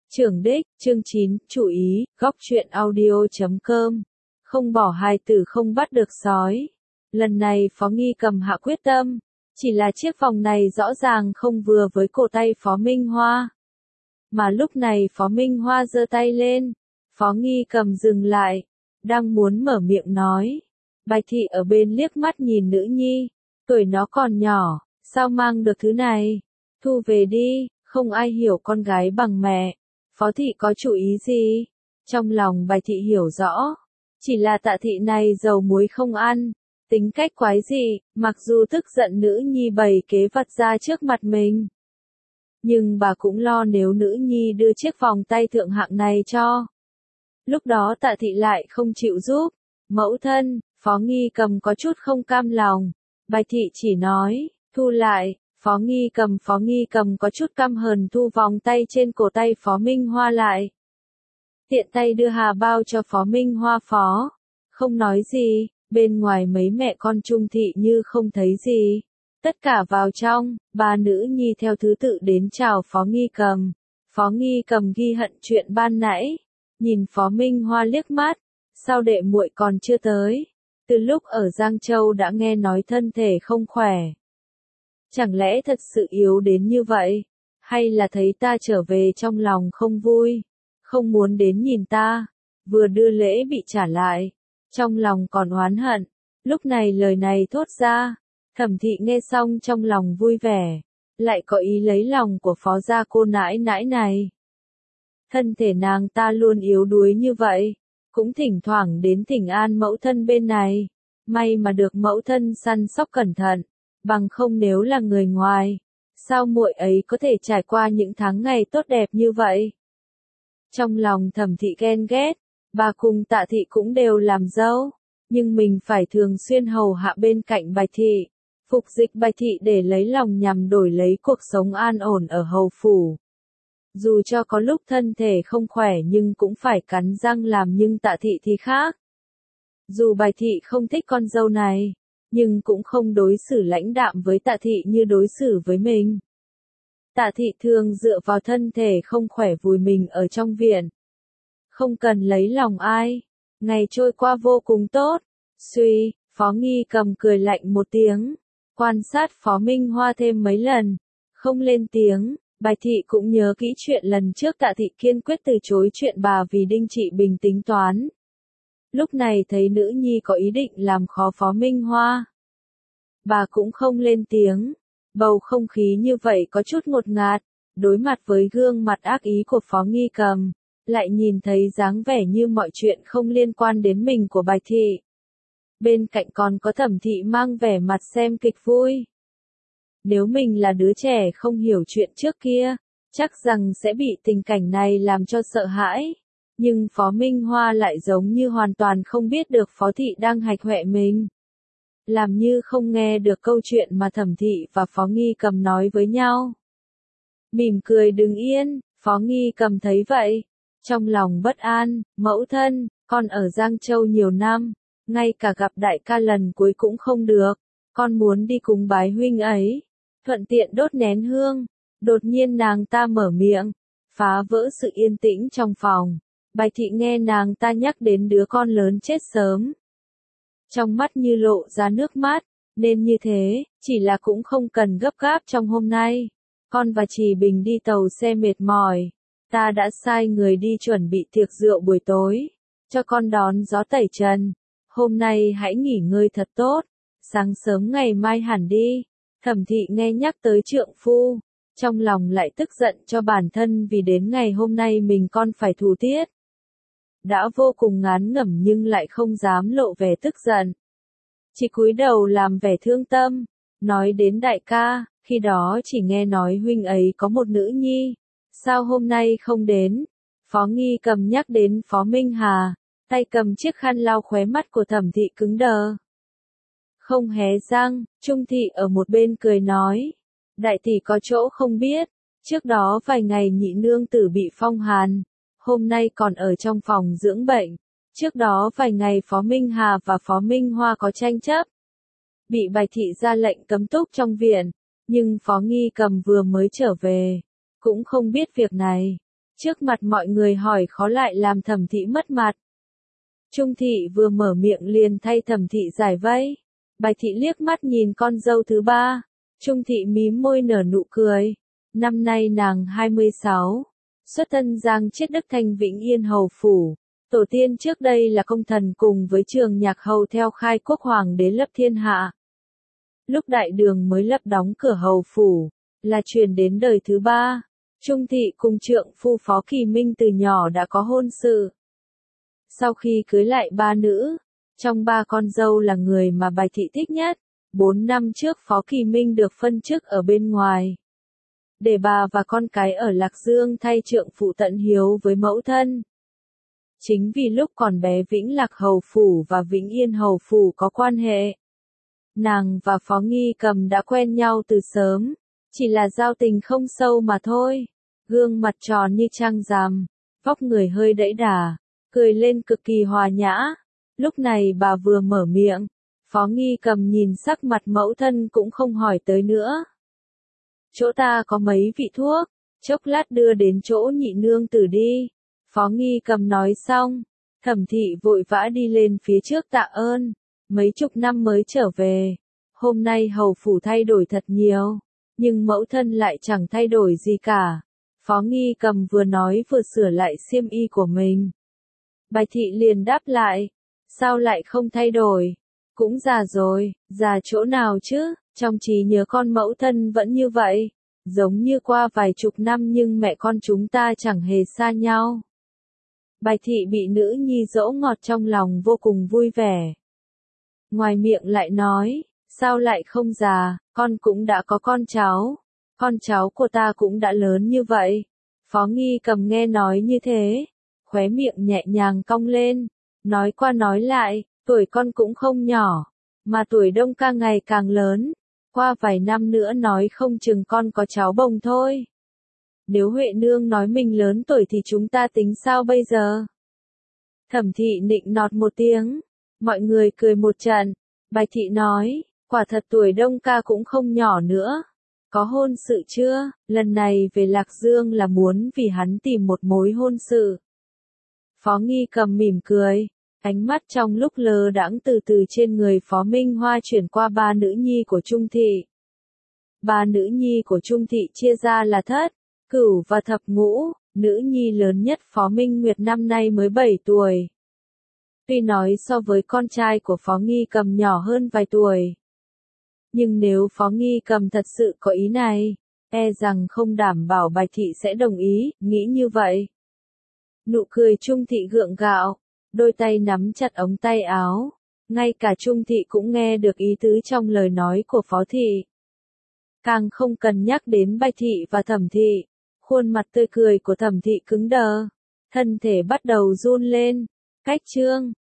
Trưởng đích, chương 9, chú ý, góc truyện audio.com. Không bỏ hài tử không bắt được sói. Lần này Phó Nghi Cầm hạ quyết tâm. Chỉ là chiếc vòng này rõ ràng không vừa với cổ tay Phó Minh Hoa. Mà lúc này Phó Minh Hoa giơ tay lên. Phó Nghi Cầm dừng lại. Đang muốn mở miệng nói. Bạch Thị ở bên liếc mắt nhìn nữ nhi. Tuổi nó còn nhỏ, sao mang được thứ này? Thu về đi, không ai hiểu con gái bằng mẹ. Phó Thị có chủ ý gì? Trong lòng Bạch Thị hiểu rõ. Chỉ là Tạ Thị này dầu muối không ăn. Tính cách quái gì, mặc dù tức giận nữ nhi bày kế vặt ra trước mặt mình. Nhưng bà cũng lo nếu nữ nhi đưa chiếc vòng tay thượng hạng này cho. Lúc đó Tạ Thị lại không chịu giúp. Mẫu thân, Phó Nghi Cầm có chút không cam lòng. Bạch Thị chỉ nói, thu lại. Phó Nghi Cầm có chút căm hờn thu vòng tay trên cổ tay Phó Minh Hoa lại. Tiện tay đưa hà bao cho Phó Minh Hoa phó. Không nói gì, bên ngoài mấy mẹ con Trung Thị như không thấy gì. Tất cả vào trong, ba nữ nhi theo thứ tự đến chào Phó Nghi Cầm. Phó Nghi Cầm ghi hận chuyện ban nãy. Nhìn Phó Minh Hoa liếc mắt. Sao đệ muội còn chưa tới? Từ lúc ở Giang Châu đã nghe nói thân thể không khỏe. Chẳng lẽ thật sự yếu đến như vậy? Hay là thấy ta trở về trong lòng không vui? Không muốn đến nhìn ta? Vừa đưa lễ bị trả lại. Trong lòng còn oán hận. Lúc này lời này thốt ra. Thẩm Thị nghe xong trong lòng vui vẻ. Lại có ý lấy lòng của phó gia cô nãi nãi này. Thân thể nàng ta luôn yếu đuối như vậy. Cũng thỉnh thoảng đến thỉnh an mẫu thân bên này. May mà được mẫu thân săn sóc cẩn thận. Bằng không nếu là người ngoài, sao muội ấy có thể trải qua những tháng ngày tốt đẹp như vậy? Trong lòng Thẩm Thị ghen ghét, bà cùng Tạ Thị cũng đều làm dâu, nhưng mình phải thường xuyên hầu hạ bên cạnh Bạch Thị, phục dịch Bạch Thị để lấy lòng nhằm đổi lấy cuộc sống an ổn ở hầu phủ. Dù cho có lúc thân thể không khỏe nhưng cũng phải cắn răng làm, nhưng Tạ Thị thì khác. Dù Bạch Thị không thích con dâu này, nhưng cũng không đối xử lãnh đạm với Tạ Thị như đối xử với mình. Tạ Thị thường dựa vào thân thể không khỏe vùi mình ở trong viện. Không cần lấy lòng ai. Ngày trôi qua vô cùng tốt. Suy, Phó Nghi Cầm cười lạnh một tiếng. Quan sát Phó Minh Hoa thêm mấy lần. Không lên tiếng. Bạch Thị cũng nhớ kỹ chuyện lần trước Tạ Thị kiên quyết từ chối chuyện bà vì Đinh Trị Bình tính toán. Lúc này thấy nữ nhi có ý định làm khó Phó Minh Hoa. Bà cũng không lên tiếng. Bầu không khí như vậy có chút ngột ngạt. Đối mặt với gương mặt ác ý của Phó Nghi Cầm, lại nhìn thấy dáng vẻ như mọi chuyện không liên quan đến mình của Bạch Thị. Bên cạnh còn có Thẩm Thị mang vẻ mặt xem kịch vui. Nếu mình là đứa trẻ không hiểu chuyện trước kia, chắc rằng sẽ bị tình cảnh này làm cho sợ hãi. Nhưng Phó Minh Hoa lại giống như hoàn toàn không biết được Phó Thị đang hạch hoẹ mình. Làm như không nghe được câu chuyện mà Thẩm Thị và Phó Nghi Cầm nói với nhau. Mỉm cười đứng yên, Phó Nghi Cầm thấy vậy. Trong lòng bất an, mẫu thân, con ở Giang Châu nhiều năm, ngay cả gặp đại ca lần cuối cũng không được. Con muốn đi cùng bái huynh ấy, thuận tiện đốt nén hương. Đột nhiên nàng ta mở miệng, phá vỡ sự yên tĩnh trong phòng. Bạch Thị nghe nàng ta nhắc đến đứa con lớn chết sớm. Trong mắt như lộ ra nước mắt, nên như thế, chỉ là cũng không cần gấp gáp trong hôm nay. Con và Trì Bình đi tàu xe mệt mỏi. Ta đã sai người đi chuẩn bị tiệc rượu buổi tối, cho con đón gió tẩy trần. Hôm nay hãy nghỉ ngơi thật tốt, sáng sớm ngày mai hẳn đi. Thẩm Thị nghe nhắc tới trượng phu, trong lòng lại tức giận cho bản thân vì đến ngày hôm nay mình con phải thủ tiết. Đã vô cùng ngán ngẩm nhưng lại không dám lộ vẻ tức giận. Chỉ cúi đầu làm vẻ thương tâm, nói đến đại ca, khi đó chỉ nghe nói huynh ấy có một nữ nhi, sao hôm nay không đến? Phó Nghi Cầm nhắc đến Phó Minh Hà, tay cầm chiếc khăn lau khóe mắt của Thẩm Thị cứng đờ. Không hé răng, Trung Thị ở một bên cười nói, đại tỷ có chỗ không biết, trước đó vài ngày nhị nương tử bị phong hàn. Hôm nay còn ở trong phòng dưỡng bệnh. Trước đó vài ngày Phó Minh Hà và Phó Minh Hoa có tranh chấp. Bị Bạch Thị ra lệnh cấm túc trong viện. Nhưng Phó Nghi Cầm vừa mới trở về. Cũng không biết việc này. trước mặt mọi người hỏi khó lại làm Thẩm Thị mất mặt. Trung Thị vừa mở miệng liền thay Thẩm Thị giải vây. Bạch Thị liếc mắt nhìn con dâu thứ ba. Trung Thị mím môi nở nụ cười. Năm nay nàng 26. Xuất thân Giang Chiết Đức Thanh Vĩnh Yên Hầu Phủ. Tổ tiên trước đây là công thần cùng với Trường Nhạc Hầu theo khai quốc hoàng đế lập thiên hạ. Lúc Đại Đường mới lập đóng cửa Hầu Phủ, là truyền đến đời thứ ba. Trung Thị cùng trượng phu Phó Kỳ Minh từ nhỏ đã có hôn sự. Sau khi cưới lại ba nữ, trong ba con dâu là người mà Bạch Thị thích nhất. 4 năm trước Phó Kỳ Minh được phân chức ở bên ngoài, để bà và con cái ở Lạc Dương thay trượng phụ tận hiếu với mẫu thân. Chính vì lúc còn bé Vĩnh Lạc Hầu Phủ và Vĩnh Yên Hầu Phủ có quan hệ. Nàng và Phó Nghi Cầm đã quen nhau từ sớm, chỉ là giao tình không sâu mà thôi. Gương mặt tròn như trăng rằm, vóc người hơi đẫy đà, cười lên cực kỳ hòa nhã. Lúc này bà vừa mở miệng, Phó Nghi Cầm nhìn sắc mặt mẫu thân cũng không hỏi tới nữa. Chỗ ta có mấy vị thuốc, chốc lát đưa đến chỗ nhị nương tử đi. Phó Nghi Cầm nói xong, Thẩm Thị vội vã đi lên phía trước tạ ơn. Mấy chục năm mới trở về, hôm nay hầu phủ thay đổi thật nhiều, nhưng mẫu thân lại chẳng thay đổi gì cả. Phó Nghi Cầm vừa nói vừa sửa lại xiêm y của mình. Bạch Thị liền đáp lại, sao lại không thay đổi? Cũng già rồi, già chỗ nào chứ, trong trí nhớ con mẫu thân vẫn như vậy, giống như qua vài chục năm nhưng mẹ con chúng ta chẳng hề xa nhau. Bạch Thị bị nữ nhi dỗ ngọt trong lòng vô cùng vui vẻ. Ngoài miệng lại nói, sao lại không già, con cũng đã có con cháu của ta cũng đã lớn như vậy. Phó Nghi Cầm nghe nói như thế, khóe miệng nhẹ nhàng cong lên, nói qua nói lại, tuổi con cũng không nhỏ, mà tuổi Đông Ca ngày càng lớn, qua vài năm nữa nói không chừng con có cháu bồng thôi. Nếu Huệ Nương nói mình lớn tuổi thì chúng ta tính sao bây giờ? Thẩm Thị nịnh nọt một tiếng, mọi người cười một trận. Bạch Thị nói, quả thật tuổi Đông Ca cũng không nhỏ nữa. Có hôn sự chưa? Lần này về Lạc Dương là muốn vì hắn tìm một mối hôn sự. Phó Nghi Cầm mỉm cười, ánh mắt trong lúc lơ đãng từ từ trên người Phó Minh Hoa chuyển qua ba nữ nhi của Trung Thị. Ba nữ nhi của Trung Thị chia ra là Thất, Cửu và Thập Ngũ. Nữ nhi lớn nhất Phó Minh Nguyệt năm nay mới 7 tuổi. Tuy nói so với con trai của Phó Nghi Cầm nhỏ hơn vài tuổi, nhưng nếu Phó Nghi Cầm thật sự có ý này, e rằng không đảm bảo Bạch Thị sẽ đồng ý, nghĩ như vậy. Nụ cười Trung Thị gượng gạo, đôi tay nắm chặt ống tay áo, ngay cả Trung Thị cũng nghe được ý tứ trong lời nói của Phó Thị. Càng không cần nhắc đến Bạch Thị và Thẩm Thị, khuôn mặt tươi cười của Thẩm Thị cứng đờ, thân thể bắt đầu run lên. Cách chương